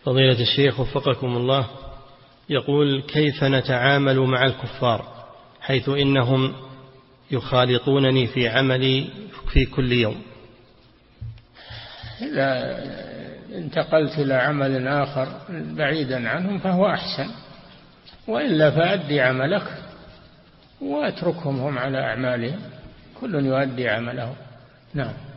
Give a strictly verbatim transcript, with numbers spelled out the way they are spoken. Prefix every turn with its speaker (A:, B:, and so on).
A: فضيلة الشيخ وفقكم الله، يقول: كيف نتعامل مع الكفار حيث إنهم يخالطونني في عملي في كل يوم؟
B: إذا انتقلت إلى عمل آخر بعيدا عنهم فهو أحسن، وإلا فأدي عملك واتركهم هم على أعمالهم، كل يؤدي عمله. نعم.